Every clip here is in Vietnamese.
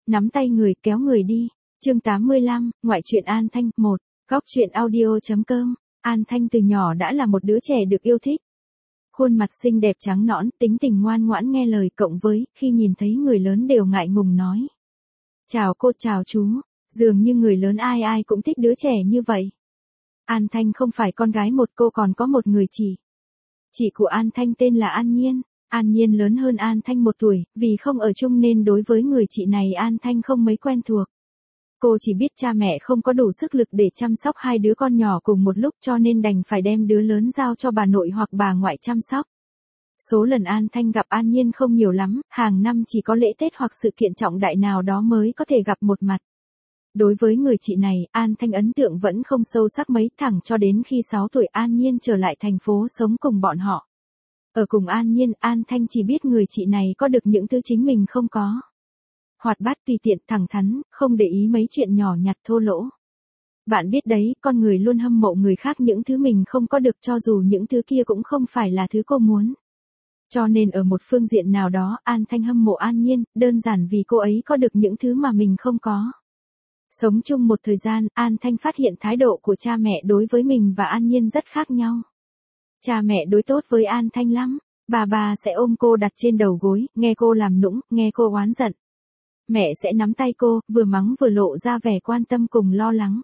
nắm tay người kéo người đi. Chương 85, ngoại truyện An Thanh 1, góc truyện audio.com. An Thanh từ nhỏ đã là một đứa trẻ được yêu thích. Khuôn mặt xinh đẹp trắng nõn, tính tình ngoan ngoãn nghe lời, cộng với khi nhìn thấy người lớn đều ngại ngùng nói: "Chào cô, chào chú." Dường như người lớn ai ai cũng thích đứa trẻ như vậy. An Thanh không phải con gái một, cô còn có một người chị. Chị của An Thanh tên là An Nhiên. An Nhiên lớn hơn An Thanh 1 tuổi, vì không ở chung nên đối với người chị này An Thanh không mấy quen thuộc. Cô chỉ biết cha mẹ không có đủ sức lực để chăm sóc hai đứa con nhỏ cùng một lúc, cho nên đành phải đem đứa lớn giao cho bà nội hoặc bà ngoại chăm sóc. Số lần An Thanh gặp An Nhiên không nhiều lắm, hàng năm chỉ có lễ Tết hoặc sự kiện trọng đại nào đó mới có thể gặp một mặt. Đối với người chị này, An Thanh ấn tượng vẫn không sâu sắc mấy, thẳng cho đến khi 6 tuổi An Nhiên trở lại thành phố sống cùng bọn họ. Ở cùng An Nhiên, An Thanh chỉ biết người chị này có được những thứ chính mình không có. Hoạt bát, tùy tiện, thẳng thắn, không để ý mấy chuyện nhỏ nhặt thô lỗ. Bạn biết đấy, con người luôn hâm mộ người khác những thứ mình không có được, cho dù những thứ kia cũng không phải là thứ cô muốn. Cho nên ở một phương diện nào đó, An Thanh hâm mộ An Nhiên, đơn giản vì cô ấy có được những thứ mà mình không có. Sống chung một thời gian, An Thanh phát hiện thái độ của cha mẹ đối với mình và An Nhiên rất khác nhau. Cha mẹ đối tốt với An Thanh lắm. Bà sẽ ôm cô đặt trên đầu gối, nghe cô làm nũng, nghe cô oán giận. Mẹ sẽ nắm tay cô, vừa mắng vừa lộ ra vẻ quan tâm cùng lo lắng.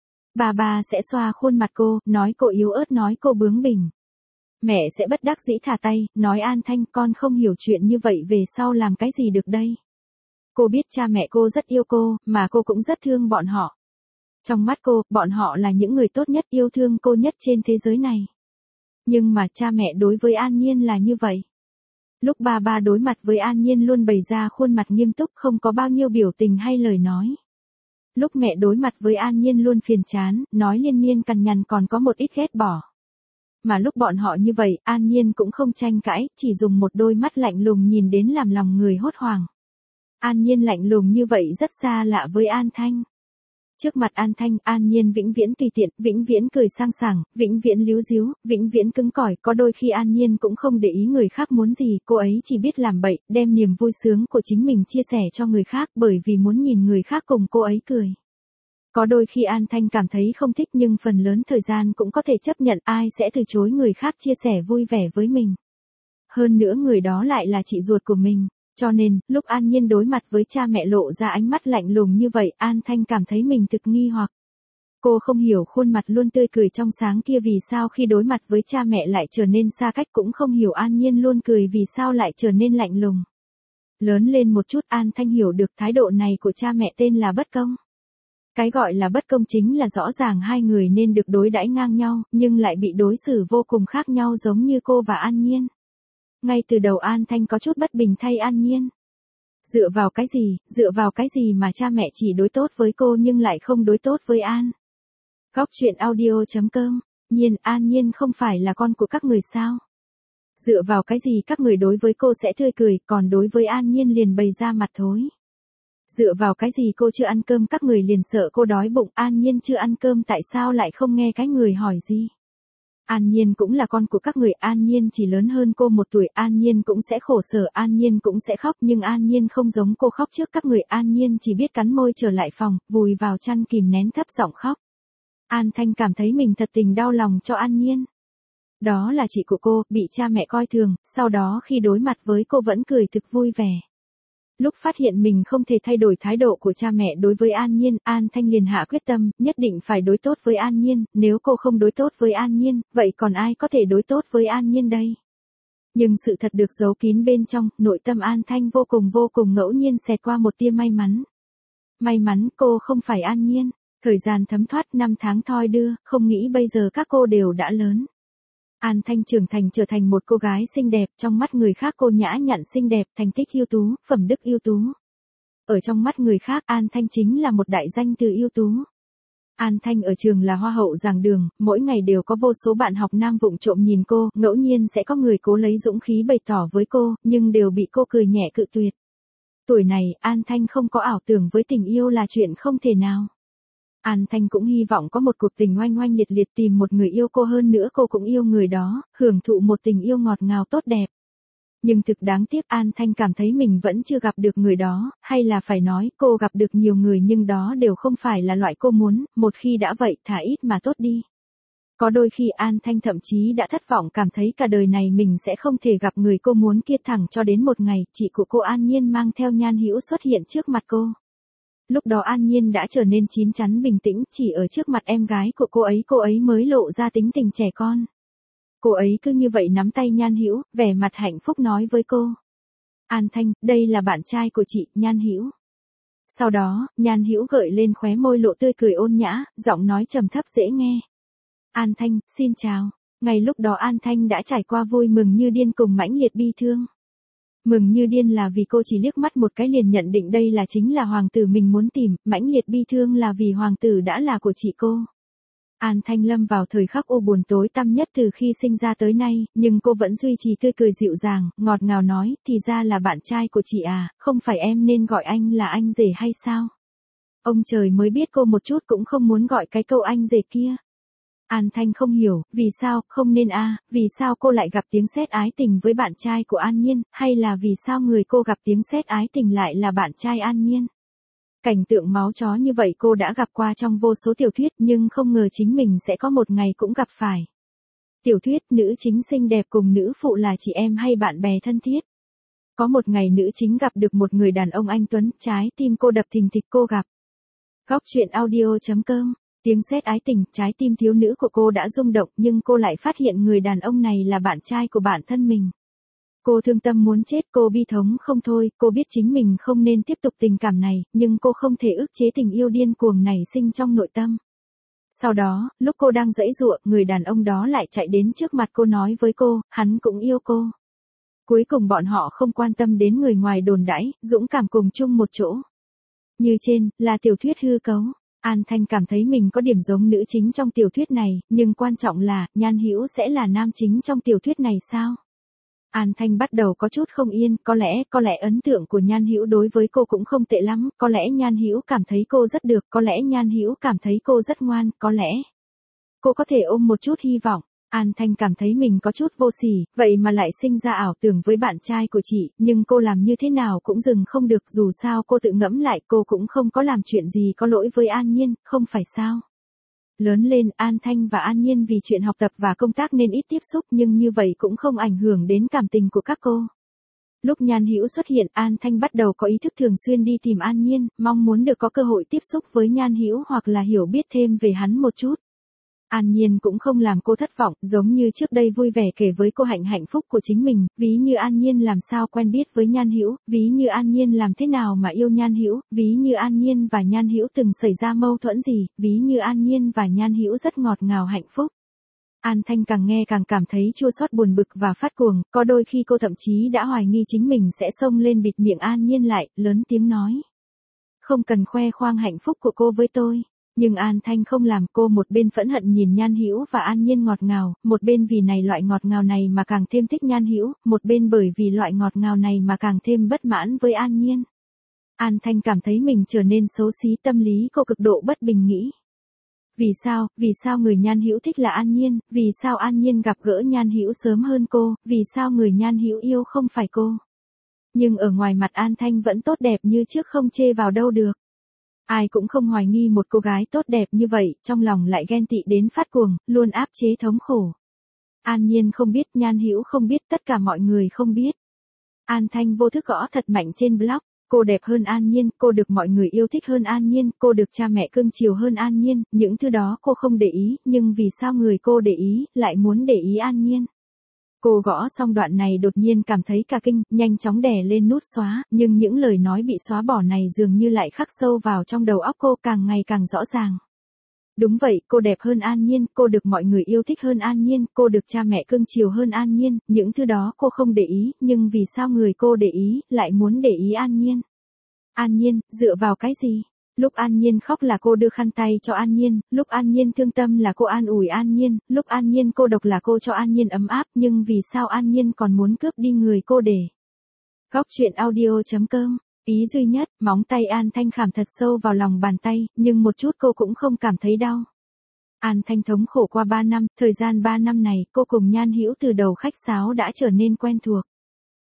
Bà sẽ xoa khuôn mặt cô, nói cô yếu ớt, nói cô bướng bỉnh. Mẹ sẽ bất đắc dĩ thả tay, nói An Thanh, con không hiểu chuyện như vậy về sau làm cái gì được đây. Cô biết cha mẹ cô rất yêu cô, mà cô cũng rất thương bọn họ. Trong mắt cô, bọn họ là những người tốt nhất, yêu thương cô nhất trên thế giới này. Nhưng mà cha mẹ đối với An Nhiên là như vậy. Lúc bà đối mặt với An Nhiên luôn bày ra khuôn mặt nghiêm túc, không có bao nhiêu biểu tình hay lời nói. Lúc mẹ đối mặt với An Nhiên luôn phiền chán, nói liên miên cằn nhằn, còn có một ít ghét bỏ. Mà lúc bọn họ như vậy, An Nhiên cũng không tranh cãi, chỉ dùng một đôi mắt lạnh lùng nhìn đến làm lòng người hốt hoảng. An Nhiên lạnh lùng như vậy rất xa lạ với An Thanh. Trước mặt An Thanh, An Nhiên vĩnh viễn tùy tiện, vĩnh viễn cười sang sảng, vĩnh viễn líu díu, vĩnh viễn cứng cỏi, có đôi khi An Nhiên cũng không để ý người khác muốn gì, cô ấy chỉ biết làm bậy, đem niềm vui sướng của chính mình chia sẻ cho người khác, bởi vì muốn nhìn người khác cùng cô ấy cười. Có đôi khi An Thanh cảm thấy không thích, nhưng phần lớn thời gian cũng có thể chấp nhận, ai sẽ từ chối người khác chia sẻ vui vẻ với mình. Hơn nữa người đó lại là chị ruột của mình. Cho nên, lúc An Nhiên đối mặt với cha mẹ lộ ra ánh mắt lạnh lùng như vậy, An Thanh cảm thấy mình thực nghi hoặc. Cô không hiểu khuôn mặt luôn tươi cười trong sáng kia vì sao khi đối mặt với cha mẹ lại trở nên xa cách, cũng không hiểu An Nhiên luôn cười vì sao lại trở nên lạnh lùng. Lớn lên một chút, An Thanh hiểu được thái độ này của cha mẹ tên là bất công. Cái gọi là bất công chính là rõ ràng hai người nên được đối đãi ngang nhau, nhưng lại bị đối xử vô cùng khác nhau, giống như cô và An Nhiên. Ngay từ đầu An Thanh có chút bất bình thay An Nhiên. Dựa vào cái gì mà cha mẹ chỉ đối tốt với cô nhưng lại không đối tốt với An? Góc truyện audio.com. An Nhiên không phải là con của các người sao? Dựa vào cái gì các người đối với cô sẽ tươi cười, còn đối với An Nhiên liền bày ra mặt thối? Dựa vào cái gì cô chưa ăn cơm các người liền sợ cô đói bụng, An Nhiên chưa ăn cơm tại sao lại không nghe cái người hỏi gì? An Nhiên cũng là con của các người, An Nhiên chỉ lớn hơn cô 1 tuổi, An Nhiên cũng sẽ khổ sở, An Nhiên cũng sẽ khóc, nhưng An Nhiên không giống cô khóc trước các người, An Nhiên chỉ biết cắn môi trở lại phòng, vùi vào chăn kìm nén thấp giọng khóc. An Thanh cảm thấy mình thật tình đau lòng cho An Nhiên. Đó là chị của cô, bị cha mẹ coi thường, sau đó khi đối mặt với cô vẫn cười thực vui vẻ. Lúc phát hiện mình không thể thay đổi thái độ của cha mẹ đối với An Nhiên, An Thanh liền hạ quyết tâm, nhất định phải đối tốt với An Nhiên, nếu cô không đối tốt với An Nhiên, vậy còn ai có thể đối tốt với An Nhiên đây? Nhưng sự thật được giấu kín bên trong, nội tâm An Thanh vô cùng ngẫu nhiên xẹt qua một tia may mắn. May mắn cô không phải An Nhiên. Thời gian thấm thoát, 5 tháng thoi đưa, không nghĩ bây giờ các cô đều đã lớn. An Thanh trưởng thành trở thành một cô gái xinh đẹp, trong mắt người khác cô nhã nhặn xinh đẹp, thành tích ưu tú, phẩm đức ưu tú. Ở trong mắt người khác, An Thanh chính là một đại danh từ ưu tú. An Thanh ở trường là hoa hậu giảng đường, mỗi ngày đều có vô số bạn học nam vụng trộm nhìn cô, ngẫu nhiên sẽ có người cố lấy dũng khí bày tỏ với cô, nhưng đều bị cô cười nhẹ cự tuyệt. Tuổi này, An Thanh không có ảo tưởng với tình yêu là chuyện không thể nào. An Thanh cũng hy vọng có một cuộc tình oanh oanh liệt liệt, tìm một người yêu cô, hơn nữa cô cũng yêu người đó, hưởng thụ một tình yêu ngọt ngào tốt đẹp. Nhưng thực đáng tiếc An Thanh cảm thấy mình vẫn chưa gặp được người đó, hay là phải nói cô gặp được nhiều người nhưng đó đều không phải là loại cô muốn, một khi đã vậy thả ít mà tốt đi. Có đôi khi An Thanh thậm chí đã thất vọng cảm thấy cả đời này mình sẽ không thể gặp người cô muốn kia thẳng cho đến một ngày chị của cô An Nhiên mang theo Nhan Hữu xuất hiện trước mặt cô. Lúc đó An Nhiên đã trở nên chín chắn bình tĩnh, chỉ ở trước mặt em gái của cô ấy mới lộ ra tính tình trẻ con. Cô ấy cứ như vậy nắm tay Nhan Hữu, vẻ mặt hạnh phúc nói với cô. An Thanh, đây là bạn trai của chị, Nhan Hữu. Sau đó, Nhan Hữu gợi lên khóe môi lộ tươi cười ôn nhã, giọng nói trầm thấp dễ nghe. An Thanh, xin chào. Ngay lúc đó An Thanh đã trải qua vui mừng như điên cùng mãnh liệt bi thương. Mừng như điên là vì cô chỉ liếc mắt một cái liền nhận định đây là chính là hoàng tử mình muốn tìm, mãnh liệt bi thương là vì hoàng tử đã là của chị cô. An Thanh lâm vào thời khắc u buồn tối tăm nhất từ khi sinh ra tới nay, nhưng cô vẫn duy trì tươi cười dịu dàng, ngọt ngào nói, thì ra là bạn trai của chị à, không phải em nên gọi anh là anh rể hay sao? Ông trời mới biết cô một chút cũng không muốn gọi cái câu anh rể kia. An Thanh không hiểu, vì sao, không nên vì sao cô lại gặp tiếng sét ái tình với bạn trai của An Nhiên, hay là vì sao người cô gặp tiếng sét ái tình lại là bạn trai An Nhiên? Cảnh tượng máu chó như vậy cô đã gặp qua trong vô số tiểu thuyết nhưng không ngờ chính mình sẽ có một ngày cũng gặp phải. Tiểu thuyết nữ chính xinh đẹp cùng nữ phụ là chị em hay bạn bè thân thiết. Có một ngày nữ chính gặp được một người đàn ông anh tuấn, trái tim cô đập thình thịch cô gặp. Góc truyện audio.com. Tiếng sét ái tình, trái tim thiếu nữ của cô đã rung động nhưng cô lại phát hiện người đàn ông này là bạn trai của bản thân mình. Cô thương tâm muốn chết, cô bi thống không thôi, cô biết chính mình không nên tiếp tục tình cảm này, nhưng cô không thể ức chế tình yêu điên cuồng nảy sinh trong nội tâm. Sau đó, lúc cô đang giãy giụa, người đàn ông đó lại chạy đến trước mặt cô nói với cô, hắn cũng yêu cô. Cuối cùng bọn họ không quan tâm đến người ngoài đồn đãi, dũng cảm cùng chung một chỗ. Như trên, là tiểu thuyết hư cấu. An Thanh cảm thấy mình có điểm giống nữ chính trong tiểu thuyết này, nhưng quan trọng là, Nhan Hữu sẽ là nam chính trong tiểu thuyết này sao? An Thanh bắt đầu có chút không yên, có lẽ ấn tượng của Nhan Hữu đối với cô cũng không tệ lắm, có lẽ Nhan Hữu cảm thấy cô rất được, có lẽ Nhan Hữu cảm thấy cô rất ngoan, có lẽ cô có thể ôm một chút hy vọng. An Thanh cảm thấy mình có chút vô sỉ, vậy mà lại sinh ra ảo tưởng với bạn trai của chị, nhưng cô làm như thế nào cũng dừng không được, dù sao cô tự ngẫm lại cô cũng không có làm chuyện gì có lỗi với An Nhiên, không phải sao? Lớn lên, An Thanh và An Nhiên vì chuyện học tập và công tác nên ít tiếp xúc nhưng như vậy cũng không ảnh hưởng đến cảm tình của các cô. Lúc Nhan Hữu xuất hiện, An Thanh bắt đầu có ý thức thường xuyên đi tìm An Nhiên, mong muốn được có cơ hội tiếp xúc với Nhan Hữu hoặc là hiểu biết thêm về hắn một chút. An Nhiên cũng không làm cô thất vọng, giống như trước đây vui vẻ kể với cô hạnh phúc của chính mình, ví như An Nhiên làm sao quen biết với Nhan Hữu, ví như An Nhiên làm thế nào mà yêu Nhan Hữu, ví như An Nhiên và Nhan Hữu từng xảy ra mâu thuẫn gì, ví như An Nhiên và Nhan Hữu rất ngọt ngào hạnh phúc. An Thanh càng nghe càng cảm thấy chua xót buồn bực và phát cuồng, có đôi khi cô thậm chí đã hoài nghi chính mình sẽ xông lên bịt miệng An Nhiên lại, lớn tiếng nói. Không cần khoe khoang hạnh phúc của cô với tôi. Nhưng An Thanh không làm, cô một bên phẫn hận nhìn Nhan Hữu và An Nhiên ngọt ngào, một bên vì loại ngọt ngào này mà càng thêm thích Nhan Hữu, một bên bởi vì loại ngọt ngào này mà càng thêm bất mãn với An Nhiên. An Thanh cảm thấy mình trở nên xấu xí, tâm lý cô cực độ bất bình nghĩ. Vì sao người Nhan Hữu thích là An Nhiên, vì sao An Nhiên gặp gỡ Nhan Hữu sớm hơn cô, vì sao người Nhan Hữu yêu không phải cô. Nhưng ở ngoài mặt An Thanh vẫn tốt đẹp như trước, không chê vào đâu được. Ai cũng không hoài nghi một cô gái tốt đẹp như vậy, trong lòng lại ghen tị đến phát cuồng, luôn áp chế thống khổ. An Nhiên không biết, Nhan Hữu không biết, tất cả mọi người không biết. An Thanh vô thức gõ thật mạnh trên blog, cô đẹp hơn An Nhiên, cô được mọi người yêu thích hơn An Nhiên, cô được cha mẹ cưng chiều hơn An Nhiên, những thứ đó cô không để ý, nhưng vì sao người cô để ý, lại muốn để ý An Nhiên. Cô gõ xong đoạn này đột nhiên cảm thấy cả kinh, nhanh chóng đè lên nút xóa, nhưng những lời nói bị xóa bỏ này dường như lại khắc sâu vào trong đầu óc cô, càng ngày càng rõ ràng. Đúng vậy, cô đẹp hơn An Nhiên, cô được mọi người yêu thích hơn An Nhiên, cô được cha mẹ cưng chiều hơn An Nhiên, những thứ đó cô không để ý, nhưng vì sao người cô để ý, lại muốn để ý An Nhiên? An Nhiên, dựa vào cái gì? Lúc An Nhiên khóc là cô đưa khăn tay cho An Nhiên, lúc An Nhiên thương tâm là cô an ủi An Nhiên, lúc An Nhiên cô độc là cô cho An Nhiên ấm áp, nhưng vì sao An Nhiên còn muốn cướp đi người cô để? Góc truyện audio.com. Ý duy nhất, móng tay An Thanh khảm thật sâu vào lòng bàn tay, nhưng một chút cô cũng không cảm thấy đau. An Thanh thống khổ qua 3 năm, thời gian 3 năm này, cô cùng Nhan Hữu từ đầu khách sáo đã trở nên quen thuộc.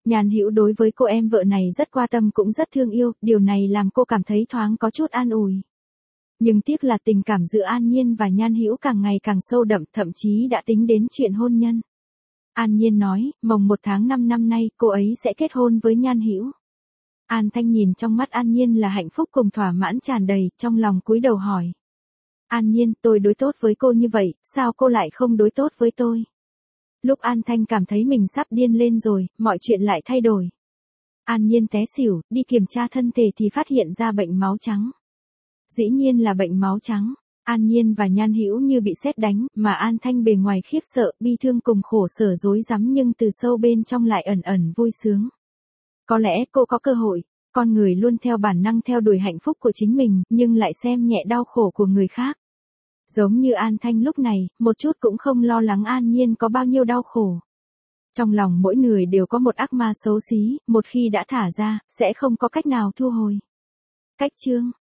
Nhan Hữu đối với cô em vợ này rất quan tâm cũng rất thương yêu, điều này làm cô cảm thấy thoáng có chút an ủi. Nhưng tiếc là tình cảm giữa An Nhiên và Nhan Hữu càng ngày càng sâu đậm, thậm chí đã tính đến chuyện hôn nhân. An Nhiên nói, mồng 1 tháng 5 năm nay, cô ấy sẽ kết hôn với Nhan Hữu. An Thanh nhìn trong mắt An Nhiên là hạnh phúc cùng thỏa mãn tràn đầy, trong lòng cúi đầu hỏi. An Nhiên, tôi đối tốt với cô như vậy, sao cô lại không đối tốt với tôi? Lúc An Thanh cảm thấy mình sắp điên lên rồi, mọi chuyện lại thay đổi. An Nhiên té xỉu, đi kiểm tra thân thể thì phát hiện ra bệnh máu trắng. Dĩ nhiên là bệnh máu trắng. An Nhiên và Nhan Hữu như bị sét đánh, mà An Thanh bề ngoài khiếp sợ, bi thương cùng khổ sở rối rắm nhưng từ sâu bên trong lại ẩn ẩn vui sướng. Có lẽ cô có cơ hội, con người luôn theo bản năng theo đuổi hạnh phúc của chính mình, nhưng lại xem nhẹ đau khổ của người khác. Giống như An Thanh lúc này, một chút cũng không lo lắng An Nhiên có bao nhiêu đau khổ. Trong lòng mỗi người đều có một ác ma xấu xí, một khi đã thả ra, sẽ không có cách nào thu hồi. Cách chương